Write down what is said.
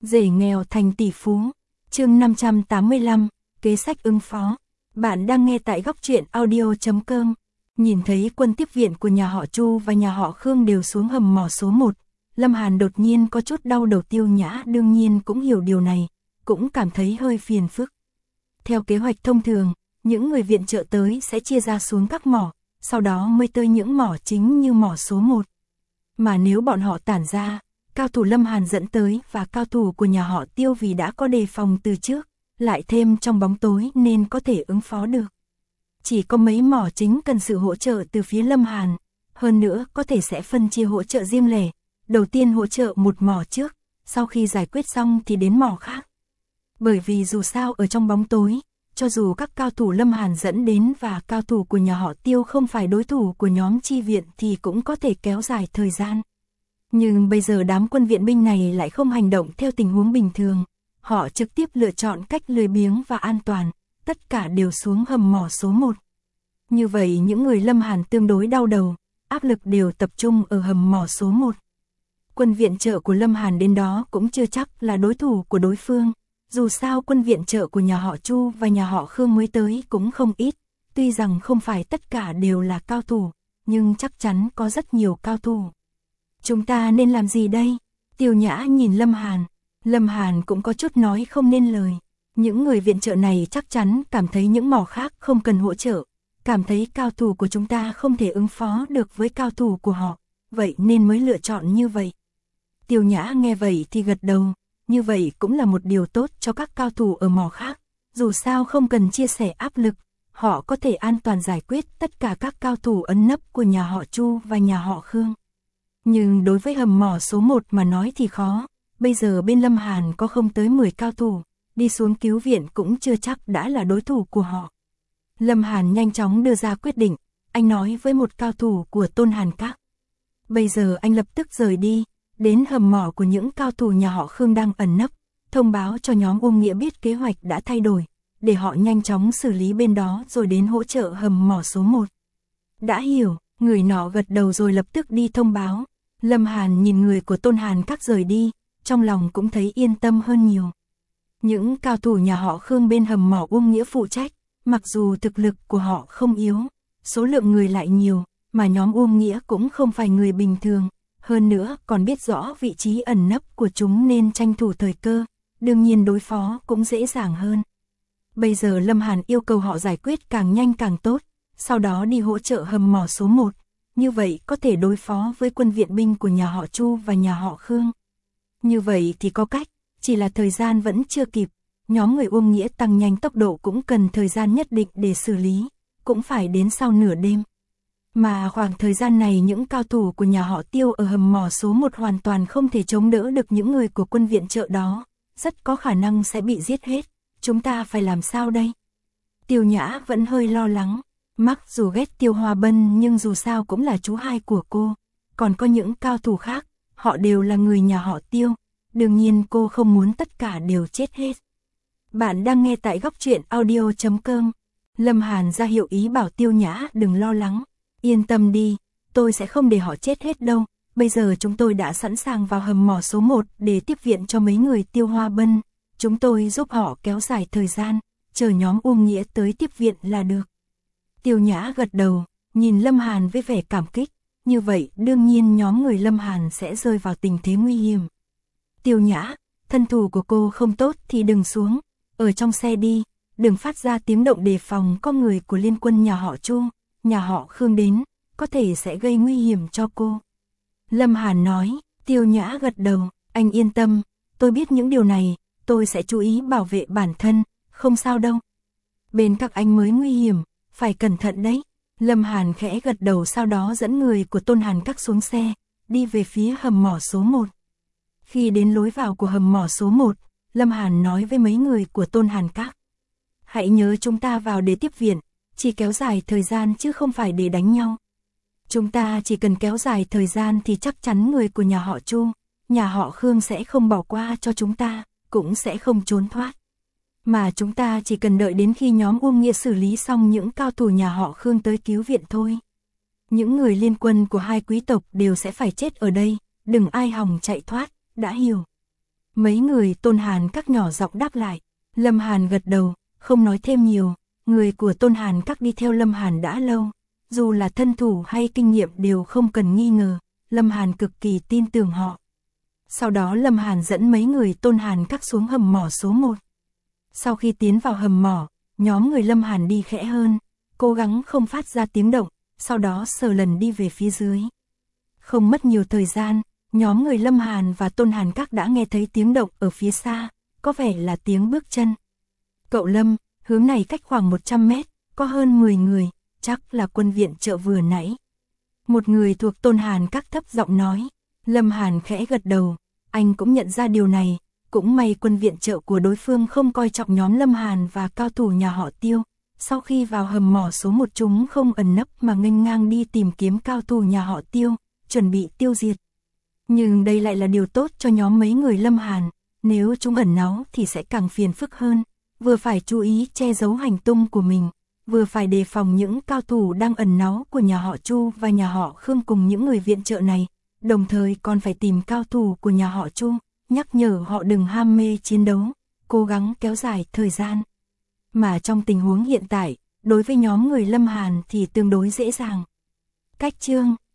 Rể nghèo thành tỷ phú. Chương 585, kế sách ứng phó. Bạn đang nghe tại góc truyện audio.com. Nhìn thấy quân tiếp viện của nhà họ Chu và nhà họ Khương đều xuống hầm mỏ số 1, Lâm Hàn đột nhiên có chút đau đầu. Tiêu Nhã đương nhiên cũng hiểu điều này, cũng cảm thấy hơi phiền phức. Theo kế hoạch thông thường, những người viện trợ tới sẽ chia ra xuống các mỏ, sau đó mới tới những mỏ chính như mỏ số 1. Mà nếu bọn họ tản ra, cao thủ Lâm Hàn dẫn tới và cao thủ của nhà họ Tiêu vì đã có đề phòng từ trước, lại thêm trong bóng tối nên có thể ứng phó được. Chỉ có mấy mỏ chính cần sự hỗ trợ từ phía Lâm Hàn, hơn nữa có thể sẽ phân chia hỗ trợ riêng lẻ, đầu tiên hỗ trợ một mỏ trước, sau khi giải quyết xong thì đến mỏ khác. Bởi vì dù sao ở trong bóng tối, cho dù các cao thủ Lâm Hàn dẫn đến và cao thủ của nhà họ Tiêu không phải đối thủ của nhóm chi viện thì cũng có thể kéo dài thời gian. Nhưng bây giờ đám quân viện binh này lại không hành động theo tình huống bình thường, họ trực tiếp lựa chọn cách lười biếng và an toàn, tất cả đều xuống hầm mỏ số 1. Như vậy những người Lâm Hàn tương đối đau đầu, áp lực đều tập trung ở hầm mỏ số 1. Quân viện trợ của Lâm Hàn đến đó cũng chưa chắc là đối thủ của đối phương. Dù sao quân viện trợ của nhà họ Chu và nhà họ Khương mới tới cũng không ít, tuy rằng không phải tất cả đều là cao thủ, nhưng chắc chắn có rất nhiều cao thủ. Chúng ta nên làm gì đây? Tiêu Nhã nhìn Lâm Hàn cũng có chút nói không nên lời. Những người viện trợ này chắc chắn cảm thấy những mỏ khác không cần hỗ trợ, cảm thấy cao thủ của chúng ta không thể ứng phó được với cao thủ của họ, vậy nên mới lựa chọn như vậy. Tiêu Nhã nghe vậy thì gật đầu. Như vậy cũng là một điều tốt cho các cao thủ ở mỏ khác, dù sao không cần chia sẻ áp lực, họ có thể an toàn giải quyết tất cả các cao thủ ẩn nấp của nhà họ Chu và nhà họ Khương. Nhưng đối với hầm mỏ số 1 mà nói thì khó, bây giờ bên Lâm Hàn có không tới 10 cao thủ, đi xuống cứu viện cũng chưa chắc đã là đối thủ của họ. Lâm Hàn nhanh chóng đưa ra quyết định, anh nói với một cao thủ của Tôn Hàn Các. Bây giờ anh lập tức rời đi. Đến hầm mỏ của những cao thủ nhà họ Khương đang ẩn nấp, thông báo cho nhóm Uông Nghĩa biết kế hoạch đã thay đổi, để họ nhanh chóng xử lý bên đó rồi đến hỗ trợ hầm mỏ số 1. Đã hiểu, người nọ gật đầu rồi lập tức đi thông báo. Lâm Hàn nhìn người của Tôn Hàn Các rời đi, trong lòng cũng thấy yên tâm hơn nhiều. Những cao thủ nhà họ Khương bên hầm mỏ Uông Nghĩa phụ trách, mặc dù thực lực của họ không yếu, số lượng người lại nhiều, mà nhóm Uông Nghĩa cũng không phải người bình thường. Hơn nữa còn biết rõ vị trí ẩn nấp của chúng nên tranh thủ thời cơ, đương nhiên đối phó cũng dễ dàng hơn. Bây giờ Lâm Hàn yêu cầu họ giải quyết càng nhanh càng tốt, sau đó đi hỗ trợ hầm mỏ số 1, như vậy có thể đối phó với quân viện binh của nhà họ Chu và nhà họ Khương. Như vậy thì có cách, chỉ là thời gian vẫn chưa kịp, nhóm người Uông Nghĩa tăng nhanh tốc độ cũng cần thời gian nhất định để xử lý, cũng phải đến sau nửa đêm. Mà khoảng thời gian này những cao thủ của nhà họ Tiêu ở hầm mỏ số 1 hoàn toàn không thể chống đỡ được những người của quân viện trợ đó, rất có khả năng sẽ bị giết hết, chúng ta phải làm sao đây? Tiêu Nhã vẫn hơi lo lắng, mặc dù ghét Tiêu Hoa Bân nhưng dù sao cũng là chú hai của cô, còn có những cao thủ khác, họ đều là người nhà họ Tiêu, đương nhiên cô không muốn tất cả đều chết hết. Bạn đang nghe tại góc truyện audio.com, Lâm Hàn ra hiệu ý bảo Tiêu Nhã đừng lo lắng. Yên tâm đi, tôi sẽ không để họ chết hết đâu, bây giờ chúng tôi đã sẵn sàng vào hầm mỏ số 1 để tiếp viện cho mấy người Tiêu Hoa Bân, chúng tôi giúp họ kéo dài thời gian, chờ nhóm Uông Nghĩa tới tiếp viện là được. Tiêu Nhã gật đầu, nhìn Lâm Hàn với vẻ cảm kích, như vậy đương nhiên nhóm người Lâm Hàn sẽ rơi vào tình thế nguy hiểm. Tiêu Nhã, thân thủ của cô không tốt thì đừng xuống, ở trong xe đi, đừng phát ra tiếng động đề phòng có người của liên quân nhà họ Chu, nhà họ Khương đến, có thể sẽ gây nguy hiểm cho cô. Lâm Hàn nói. Tiêu Nhã gật đầu, anh yên tâm, tôi biết những điều này, tôi sẽ chú ý bảo vệ bản thân, không sao đâu. Bên các anh mới nguy hiểm, phải cẩn thận đấy. Lâm Hàn khẽ gật đầu sau đó dẫn người của Tôn Hàn Các xuống xe, đi về phía hầm mỏ số 1. Khi đến lối vào của hầm mỏ số 1, Lâm Hàn nói với mấy người của Tôn Hàn Các. Hãy nhớ chúng ta vào để tiếp viện, chỉ kéo dài thời gian chứ không phải để đánh nhau. Chúng ta chỉ cần kéo dài thời gian thì chắc chắn người của nhà họ Chu, nhà họ Khương sẽ không bỏ qua cho chúng ta, cũng sẽ không trốn thoát. Mà chúng ta chỉ cần đợi đến khi nhóm Uông Nghĩa xử lý xong những cao thủ nhà họ Khương tới cứu viện thôi. Những người liên quân của hai quý tộc đều sẽ phải chết ở đây, đừng ai hòng chạy thoát, đã hiểu. Mấy người Tôn Hàn Các nhỏ giọng đáp lại. Lâm Hàn gật đầu, không nói thêm nhiều. Người của Tôn Hàn Các đi theo Lâm Hàn đã lâu, dù là thân thủ hay kinh nghiệm đều không cần nghi ngờ, Lâm Hàn cực kỳ tin tưởng họ. Sau đó Lâm Hàn dẫn mấy người Tôn Hàn Các xuống hầm mỏ số 1. Sau khi tiến vào hầm mỏ, nhóm người Lâm Hàn đi khẽ hơn, cố gắng không phát ra tiếng động, sau đó sờ lần đi về phía dưới. Không mất nhiều thời gian, nhóm người Lâm Hàn và Tôn Hàn Các đã nghe thấy tiếng động ở phía xa, có vẻ là tiếng bước chân. Cậu Lâm, hướng này cách khoảng 100 mét, có hơn 10 người, chắc là quân viện trợ vừa nãy. Một người thuộc Tôn Hàn Các thấp giọng nói. Lâm Hàn khẽ gật đầu, anh cũng nhận ra điều này, cũng may quân viện trợ của đối phương không coi trọng nhóm Lâm Hàn và cao thủ nhà họ Tiêu. Sau khi vào hầm mỏ số 1 chúng không ẩn nấp mà nghênh ngang đi tìm kiếm cao thủ nhà họ Tiêu, chuẩn bị tiêu diệt. Nhưng đây lại là điều tốt cho nhóm mấy người Lâm Hàn, nếu chúng ẩn náu thì sẽ càng phiền phức hơn, vừa phải chú ý che giấu hành tung của mình, vừa phải đề phòng những cao thủ đang ẩn náu của nhà họ Chu và nhà họ Khương cùng những người viện trợ này, đồng thời còn phải tìm cao thủ của nhà họ Chu, nhắc nhở họ đừng ham mê chiến đấu, cố gắng kéo dài thời gian. Mà trong tình huống hiện tại, đối với nhóm người Lâm Hàn thì tương đối dễ dàng. Cách chương